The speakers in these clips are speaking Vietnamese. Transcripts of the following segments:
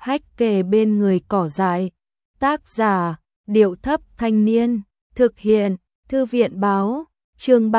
hách kề bên người cỏ dại. Tác giả, Điệu Thấp Thanh Niên. Thực hiện, Thư viện Báo. Chương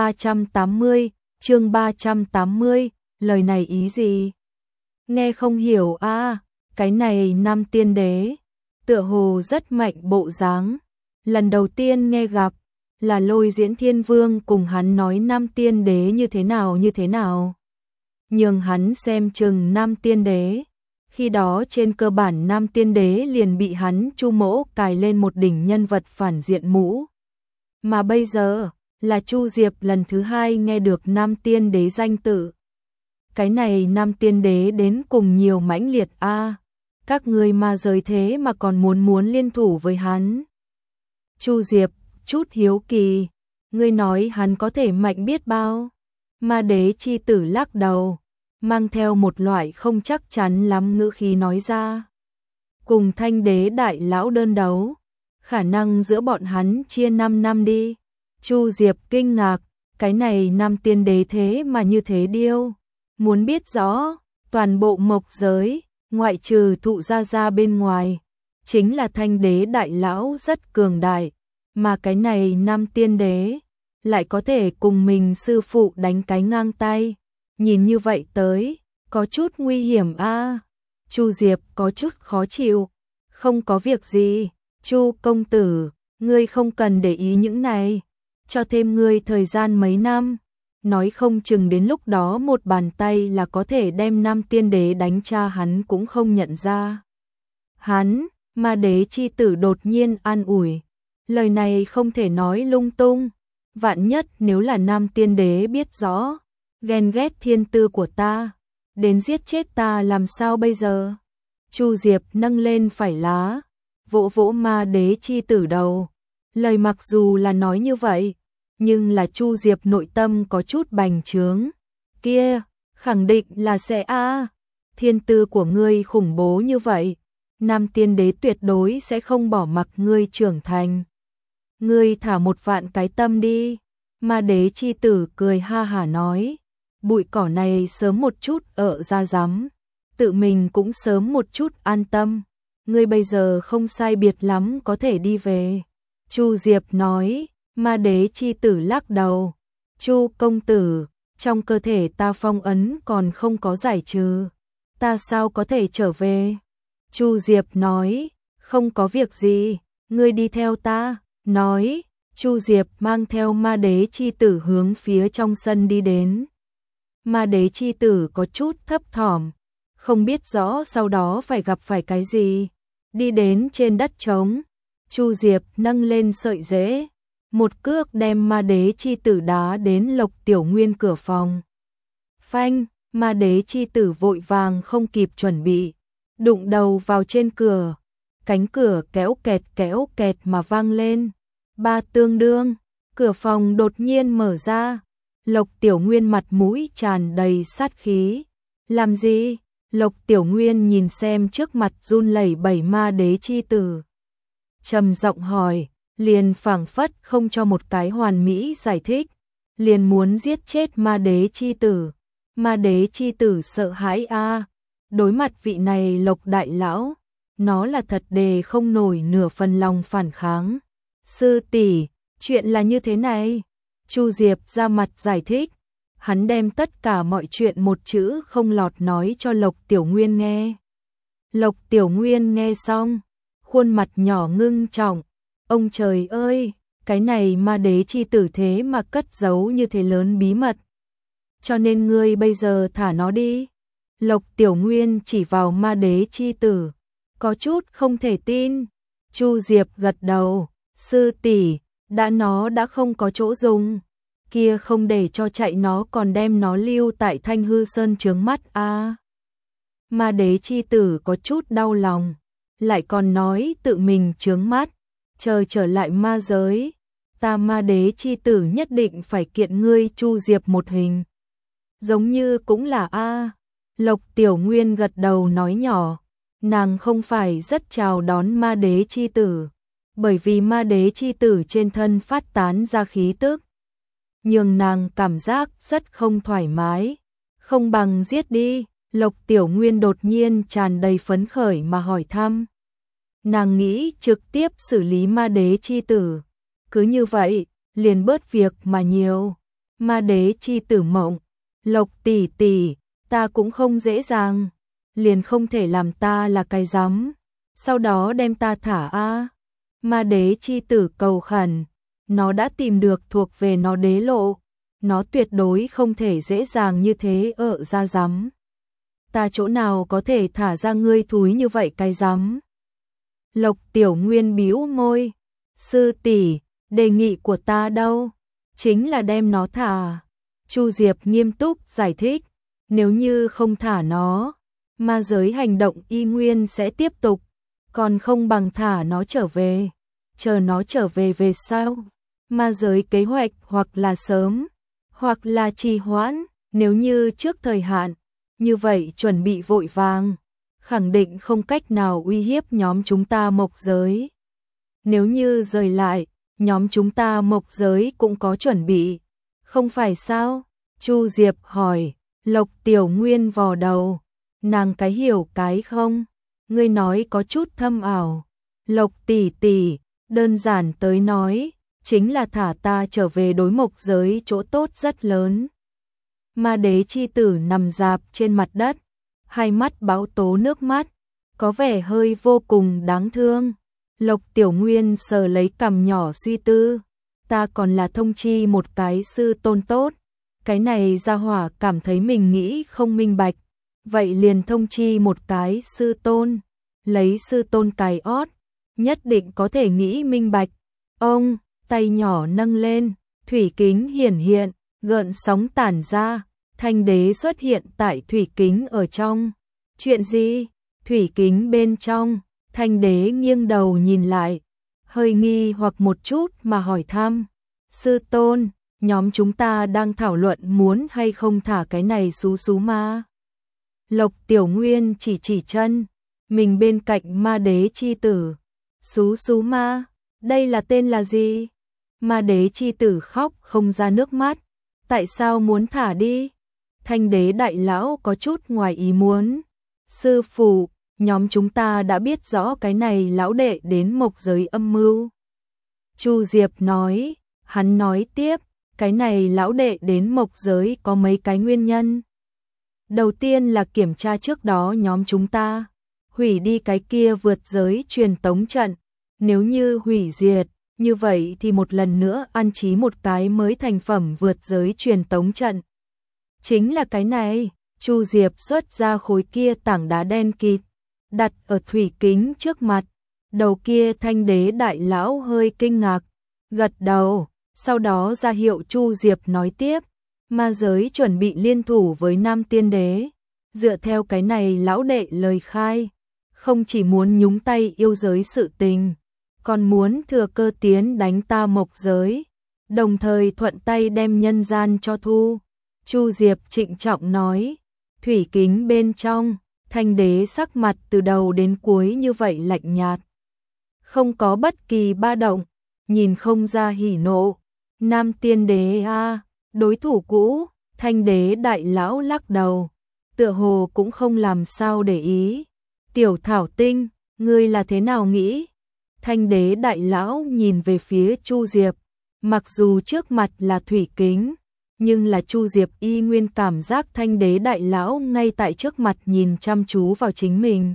380, lời này ý gì? Nghe không hiểu a. Cái này Nam Tiên Đế, tựa hồ rất mạnh bộ dáng. Lần đầu tiên nghe gặp, là Lôi Diễn Thiên Vương cùng hắn nói Nam Tiên Đế như thế nào. Nhường hắn xem chừng Nam Tiên Đế. Khi đó trên cơ bản Nam Tiên Đế liền bị hắn Chu Mỗ cài lên một đỉnh nhân vật phản diện mũ. Mà bây giờ, là Chu Diệp lần thứ hai nghe được Nam Tiên Đế danh tự. Cái này Nam Tiên Đế đến cùng nhiều mãnh liệt a. Các ngươi ma giới thế mà còn muốn liên thủ với hắn. Chu Diệp chút hiếu kỳ, ngươi nói hắn có thể mạnh biết bao? Ma Đế chi tử lắc đầu, mang theo một loại không chắc chắn lắm ngữ khí nói ra. Cùng Thanh Đế đại lão đơn đấu, khả năng giữa bọn hắn chia 5 năm đi. Chu Diệp kinh ngạc, cái này Nam Tiên Đế thế mà như thế điêu. Muốn biết rõ, toàn bộ mộc giới, ngoại trừ Thụ Gia Gia bên ngoài, chính là Thanh Đế đại lão rất cường đại, mà cái này Nam Tiên Đế lại có thể cùng mình sư phụ đánh cái ngang tay. Nhìn như vậy tới, có chút nguy hiểm a. Chu Diệp có chút khó chịu. Không có việc gì, Chu công tử, ngươi không cần để ý những này, cho thêm ngươi thời gian mấy năm, nói không chừng đến lúc đó một bàn tay là có thể đem Nam Tiên Đế đánh cha hắn cũng không nhận ra. Hắn, Ma Đế chi tử đột nhiên an ủi, lời này không thể nói lung tung, vạn nhất nếu là Nam Tiên Đế biết rõ, ghen ghét thiên tư của ta, đến giết chết ta làm sao bây giờ? Chu Diệp nâng lên phải lá, vỗ vỗ Ma Đế chi tử đầu. Lời mặc dù là nói như vậy, nhưng là Chu Diệp nội tâm có chút bành trướng. Kia, khẳng định là sẽ thiên tư của ngươi khủng bố như vậy, Nam Tiên Đế tuyệt đối sẽ không bỏ mặc ngươi trưởng thành. Ngươi thả một vạn cái tâm đi. Ma Đế chi tử cười ha hả nói, bụi cỏ này sớm một chút ở ra rắm, tự mình cũng sớm một chút an tâm. Ngươi bây giờ không sai biệt lắm có thể đi về. Chu Diệp nói. Ma Đế chi tử lắc đầu, Chu công tử, trong cơ thể ta phong ấn còn không có giải trừ, ta sao có thể trở về? Chu Diệp nói, không có việc gì, ngươi đi theo ta. Nói, Chu Diệp mang theo Ma Đế chi tử hướng phía trong sân đi đến. Ma Đế chi tử có chút thấp thỏm, không biết rõ sau đó phải gặp phải cái gì. Đi đến trên đất trống, Chu Diệp nâng lên sợi rễ, một cước đem Ma Đế chi tử đá đến Lộc Tiểu Nguyên cửa phòng. Phanh, Ma Đế chi tử vội vàng không kịp chuẩn bị, đụng đầu vào trên cửa, cánh cửa kéo kẹt mà vang lên. Ba tương đương, cửa phòng đột nhiên mở ra, Lộc Tiểu Nguyên mặt mũi tràn đầy sát khí. Làm gì? Lộc Tiểu Nguyên nhìn xem trước mặt run lẩy bẩy Ma Đế chi tử, trầm giọng hỏi, liền phảng phất không cho một cái hoàn mỹ giải thích, liền muốn giết chết Ma Đế chi tử. Ma Đế chi tử sợ hãi đối mặt vị này Lộc đại lão, nó là thật đề không nổi nửa phần lòng phản kháng. Sư tỷ, chuyện là như thế này. Chu Diệp ra mặt giải thích, hắn đem tất cả mọi chuyện một chữ không lọt nói cho Lộc Tiểu Nguyên nghe. Lộc Tiểu Nguyên nghe xong, khuôn mặt nhỏ ngưng trọng. Ông trời ơi, cái này Ma Đế chi tử thế mà cất giấu như thế lớn bí mật. Cho nên ngươi bây giờ thả nó đi. Lộc Tiểu Nguyên chỉ vào Ma Đế chi tử, có chút không thể tin. Chu Diệp gật đầu, sư tỷ, nó đã không có chỗ dùng, kia không để cho chạy nó còn đem nó lưu tại Thanh Hư Sơn chướng mắt Ma Đế chi tử có chút đau lòng, lại còn nói tự mình chướng mắt, chờ trở lại ma giới, ta Ma Đế chi tử nhất định phải kiện ngươi Chu Diệp một hình. Giống như cũng là Lộc Tiểu Nguyên gật đầu nói nhỏ, nàng không phải rất chào đón Ma Đế chi tử, bởi vì Ma Đế chi tử trên thân phát tán ra khí tức, nhường nàng cảm giác rất không thoải mái, không bằng giết đi. Lộc Tiểu Nguyên đột nhiên tràn đầy phấn khởi mà hỏi thăm. Nàng nghĩ trực tiếp xử lý ma đế chi tử. Cứ như vậy, liền bớt việc mà nhiều. Ma đế chi tử mộng. Lộc tỷ tỷ, ta cũng không dễ dàng. Liền không thể làm ta là cái rắm. Sau đó đem ta thả a. Ma đế chi tử cầu khẩn. Nó đã tìm được thuộc về nó đế lộ. Nó tuyệt đối không thể dễ dàng như thế ở ra rắm. Ta chỗ nào có thể thả ra ngươi thúi như vậy cái rắm. Lộc Tiểu Nguyên bĩu môi. Sư tỷ, đề nghị của ta đâu? Chính là đem nó thả. Chu Diệp nghiêm túc giải thích. Nếu như không thả nó, ma giới hành động y nguyên sẽ tiếp tục. Còn không bằng thả nó trở về. Chờ nó trở về về sau. Ma giới kế hoạch hoặc là sớm, hoặc là trì hoãn. Nếu như trước thời hạn, như vậy chuẩn bị vội vàng, khẳng định không cách nào uy hiếp nhóm chúng ta mộc giới. Nếu như rời lại, nhóm chúng ta mộc giới cũng có chuẩn bị. Không phải sao? Chu Diệp hỏi. Lộc Tiểu Nguyên vò đầu. Nàng cái hiểu cái không? Ngươi nói có chút thâm ảo. Lộc tỷ tỷ, đơn giản tới nói, chính là thả ta trở về đối mộc giới chỗ tốt rất lớn. Ma đế chi tử nằm rạp trên mặt đất, hai mắt bão tố nước mắt, có vẻ hơi vô cùng đáng thương. Lộc Tiểu Nguyên sờ lấy cằm nhỏ suy tư. Ta còn là thông chi một cái sư tôn tốt. Cái này gia hỏa cảm thấy mình nghĩ không minh bạch. Vậy liền thông chi một cái sư tôn. Lấy sư tôn cài ót, nhất định có thể nghĩ minh bạch. Ông, tay nhỏ nâng lên, thủy kính hiển hiện, gợn sóng tản ra. Thanh đế xuất hiện tại thủy kính ở trong. Chuyện gì? Thủy kính bên trong. Thanh đế nghiêng đầu nhìn lại, hơi nghi hoặc một chút mà hỏi thăm. Sư tôn, nhóm chúng ta đang thảo luận muốn hay không thả cái này xú ma. Lộc Tiểu Nguyên chỉ chân, mình bên cạnh ma đế chi tử. Xú ma, đây là tên là gì? Ma đế chi tử khóc không ra nước mắt. Tại sao muốn thả đi? Thanh đế đại lão có chút ngoài ý muốn. Sư phụ, nhóm chúng ta đã biết rõ cái này lão đệ đến mộc giới âm mưu. Chu Diệp nói, hắn nói tiếp, cái này lão đệ đến mộc giới có mấy cái nguyên nhân. Đầu tiên là kiểm tra trước đó nhóm chúng ta, hủy đi cái kia vượt giới truyền tống trận. Nếu như hủy diệt, như vậy thì một lần nữa an trí một cái mới thành phẩm vượt giới truyền tống trận. Chính là cái này, Chu Diệp xuất ra khối kia tảng đá đen kịt, đặt ở thủy kính trước mặt. Đầu kia thanh đế đại lão hơi kinh ngạc, gật đầu, sau đó ra hiệu Chu Diệp nói tiếp. Ma giới chuẩn bị liên thủ với Nam Tiên Đế. Dựa theo cái này lão đệ lời khai, không chỉ muốn nhúng tay yêu giới sự tình, còn muốn thừa cơ tiến đánh ta mộc giới, đồng thời thuận tay đem nhân gian cho thu. Chu Diệp trịnh trọng nói. Thủy kính bên trong, thanh đế sắc mặt từ đầu đến cuối như vậy lạnh nhạt, không có bất kỳ ba động, nhìn không ra hỉ nộ. Nam Tiên Đế a, đối thủ cũ. Thanh đế đại lão lắc đầu, tựa hồ cũng không làm sao để ý. Tiểu Thảo Tinh, ngươi là thế nào nghĩ? Thanh đế đại lão nhìn về phía Chu Diệp, mặc dù trước mặt là thủy kính, nhưng là Chu Diệp y nguyên cảm giác thanh đế đại lão ngay tại trước mặt nhìn chăm chú vào chính mình.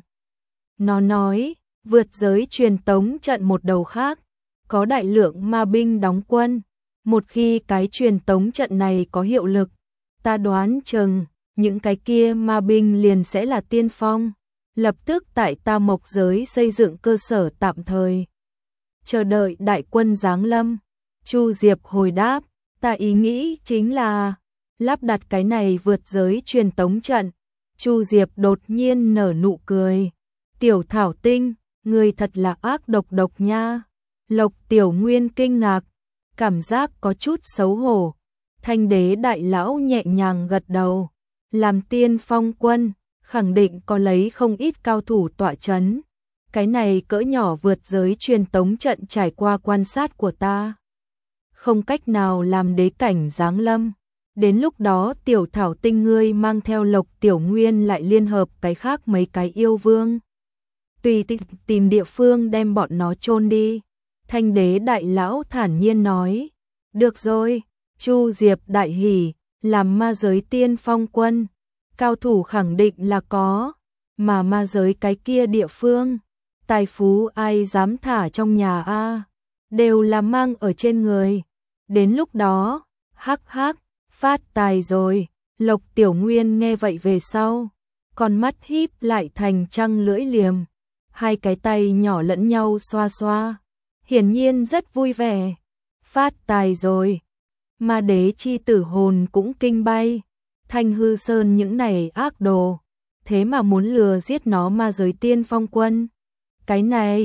Nó nói, vượt giới truyền tống trận một đầu khác, có đại lượng ma binh đóng quân. Một khi cái truyền tống trận này có hiệu lực, ta đoán chừng, những cái kia ma binh liền sẽ là tiên phong, lập tức tại ta mộc giới xây dựng cơ sở tạm thời. Chờ đợi đại quân giáng lâm. Chu Diệp hồi đáp, ta ý nghĩ chính là lắp đặt cái này vượt giới truyền tống trận. Chu Diệp đột nhiên nở nụ cười. Tiểu Thảo Tinh, người thật là ác độc nha. Lộc Tiểu Nguyên kinh ngạc, cảm giác có chút xấu hổ. Thanh đế đại lão nhẹ nhàng gật đầu. Làm tiên phong quân, khẳng định có lấy không ít cao thủ tọa chấn. Cái này cỡ nhỏ vượt giới truyền tống trận trải qua quan sát của ta, không cách nào làm đế cảnh giáng lâm. Đến lúc đó Tiểu Thảo Tinh ngươi mang theo Lộc Tiểu Nguyên lại liên hợp cái khác mấy cái yêu vương. Tùy tìm địa phương đem bọn nó chôn đi. Thanh đế đại lão thản nhiên nói. Được rồi, Chu Diệp đại hỉ, làm ma giới tiên phong quân. Cao thủ khẳng định là có, mà ma giới cái kia địa phương. Tài phú ai dám thả trong nhà a, đều là mang ở trên người. Đến lúc đó, hắc hắc, phát tài rồi. Lộc Tiểu Nguyên nghe vậy về sau, con mắt híp lại thành trăng lưỡi liềm, hai cái tay nhỏ lẫn nhau xoa xoa, hiển nhiên rất vui vẻ. Phát tài rồi. Ma đế chi tử hồn cũng kinh bay. Thanh Hư Sơn những này ác đồ, thế mà muốn lừa giết nó ma giới tiên phong quân. Cái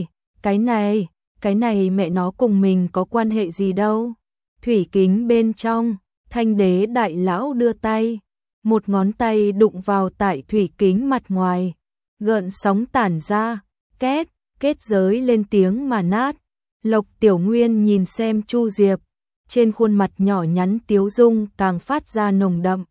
này mẹ nó cùng mình có quan hệ gì đâu. Thủy kính bên trong, Thanh đế đại lão đưa tay, một ngón tay đụng vào tại thủy kính mặt ngoài, gợn sóng tản ra, kết giới lên tiếng mà nát. Lộc Tiểu Nguyên nhìn xem Chu Diệp, trên khuôn mặt nhỏ nhắn tiếu dung càng phát ra nồng đậm.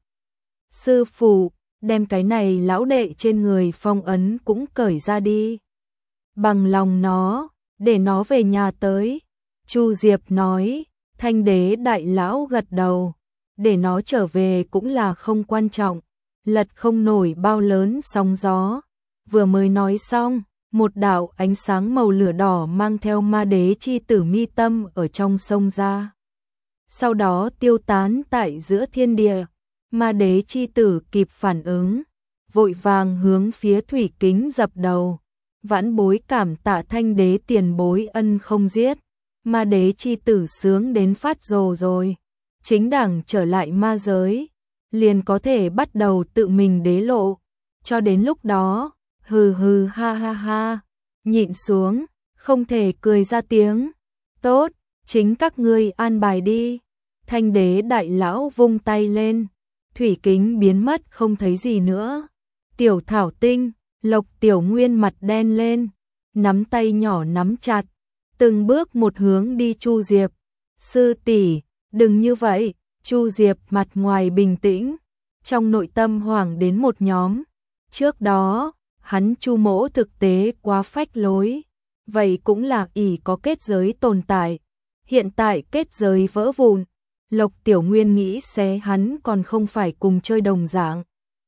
Sư phụ, đem cái này lão đệ trên người phong ấn cũng cởi ra đi. Bằng lòng nó, để nó về nhà tới. Chu Diệp nói. Thanh đế đại lão gật đầu. Để nó trở về cũng là không quan trọng. Lật không nổi bao lớn sóng gió. Vừa mới nói xong, một đạo ánh sáng màu lửa đỏ mang theo ma đế chi tử mi tâm ở trong sông ra. Sau đó tiêu tán tại giữa thiên địa. Ma đế chi tử kịp phản ứng, vội vàng hướng phía thủy kính dập đầu. Vãn bối cảm tạ Thanh đế tiền bối ân không giết. Ma đế chi tử sướng đến phát rồ rồi. Chính đẳng trở lại ma giới, liền có thể bắt đầu tự mình đế lộ. Cho đến lúc đó, hừ hừ ha ha ha, nhịn xuống, không thể cười ra tiếng. Tốt, chính các ngươi an bài đi. Thanh đế đại lão vung tay lên, thủy kính biến mất không thấy gì nữa. Tiểu Thảo Tinh, Lộc Tiểu Nguyên mặt đen lên, nắm tay nhỏ nắm chặt, từng bước một hướng đi Chu Diệp. Sư tỷ, đừng như vậy. Chu Diệp mặt ngoài bình tĩnh, trong nội tâm hoảng đến một nhóm. Trước đó, hắn Chu mỗ thực tế quá phách lối, vậy cũng là ỷ có kết giới tồn tại. Hiện tại kết giới vỡ vụn, Lộc Tiểu Nguyên nghĩ xé hắn còn không phải cùng chơi đồng dạng.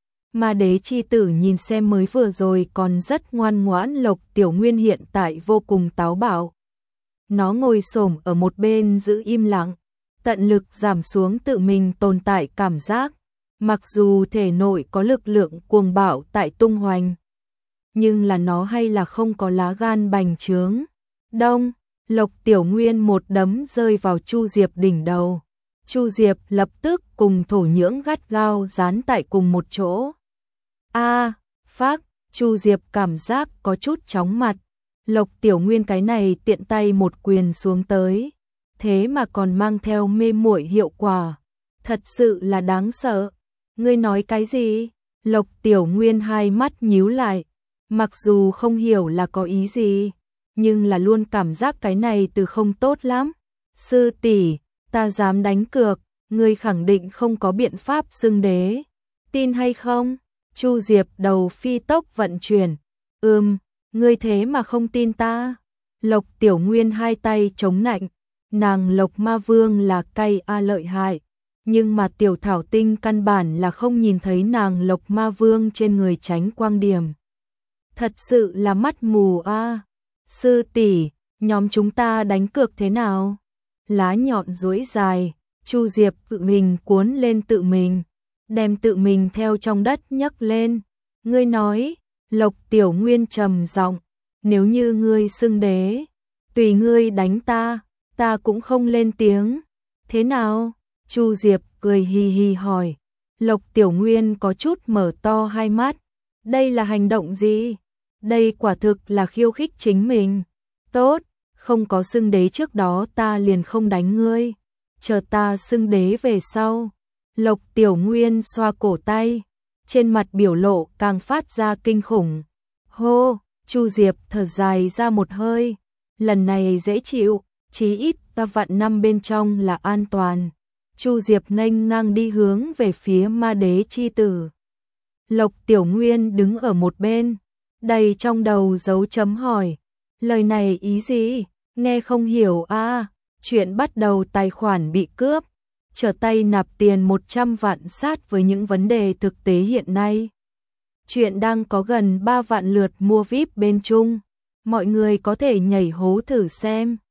Ma đế chi tử nhìn xem mới vừa rồi còn rất ngoan ngoãn, Lộc Tiểu Nguyên hiện tại vô cùng táo bạo. Nó ngồi xổm ở một bên giữ im lặng, tận lực giảm xuống tự mình tồn tại cảm giác. Mặc dù thể nội có lực lượng cuồng bạo tại tung hoành, nhưng là nó hay là không có lá gan bành trướng. Đông, Lộc Tiểu Nguyên một đấm rơi vào Chu Diệp đỉnh đầu. Chu Diệp lập tức cùng thổ nhưỡng gắt gao dán tại cùng một chỗ. Phác, Chu Diệp cảm giác có chút chóng mặt. Lộc Tiểu Nguyên cái này tiện tay một quyền xuống tới, thế mà còn mang theo mê muội hiệu quả. Thật sự là đáng sợ. Ngươi nói cái gì? Lộc Tiểu Nguyên hai mắt nhíu lại, mặc dù không hiểu là có ý gì, nhưng là luôn cảm giác cái này từ không tốt lắm. Sư tỷ, ta dám đánh cược, ngươi khẳng định không có biện pháp xưng đế. Tin hay không? Chu Diệp đầu phi tốc vận chuyển. Ngươi thế mà không tin ta? Lộc Tiểu Nguyên hai tay chống nạnh. Nàng Lộc Ma Vương là cay lợi hại, nhưng mà Tiểu Thảo Tinh căn bản là không nhìn thấy nàng Lộc Ma Vương trên người tránh quang điểm. Thật sự là mắt mù a. Sư tỷ, nhóm chúng ta đánh cược thế nào? Lá nhọn duỗi dài, Chu Diệp tự mình cuốn lên tự mình, đem tự mình theo trong đất nhấc lên. Ngươi nói, Lộc Tiểu Nguyên trầm giọng, nếu như ngươi xưng đế, tùy ngươi đánh ta, ta cũng không lên tiếng. Thế nào? Chu Diệp cười hì hì hỏi. Lộc Tiểu Nguyên có chút mở to hai mắt. Đây là hành động gì? Đây quả thực là khiêu khích chính mình. Tốt, không có xưng đế trước đó ta liền không đánh ngươi. Chờ ta xưng đế về sau. Lộc Tiểu Nguyên xoa cổ tay, trên mặt biểu lộ càng phát ra kinh khủng. Hô, Chu Diệp thở dài ra một hơi. Lần này dễ chịu, chí ít ta vạn năm bên trong là an toàn. Chu Diệp nghênh ngang đi hướng về phía ma đế chi tử. Lộc Tiểu Nguyên đứng ở một bên, đầy trong đầu dấu chấm hỏi. Lời này ý gì? Nghe không hiểu à? Chuyện bắt đầu tài khoản bị cướp, trở tay nạp tiền 100 vạn sát với những vấn đề thực tế hiện nay. Chuyện đang có gần 3 vạn lượt mua VIP bên Trung. Mọi người có thể nhảy hố thử xem.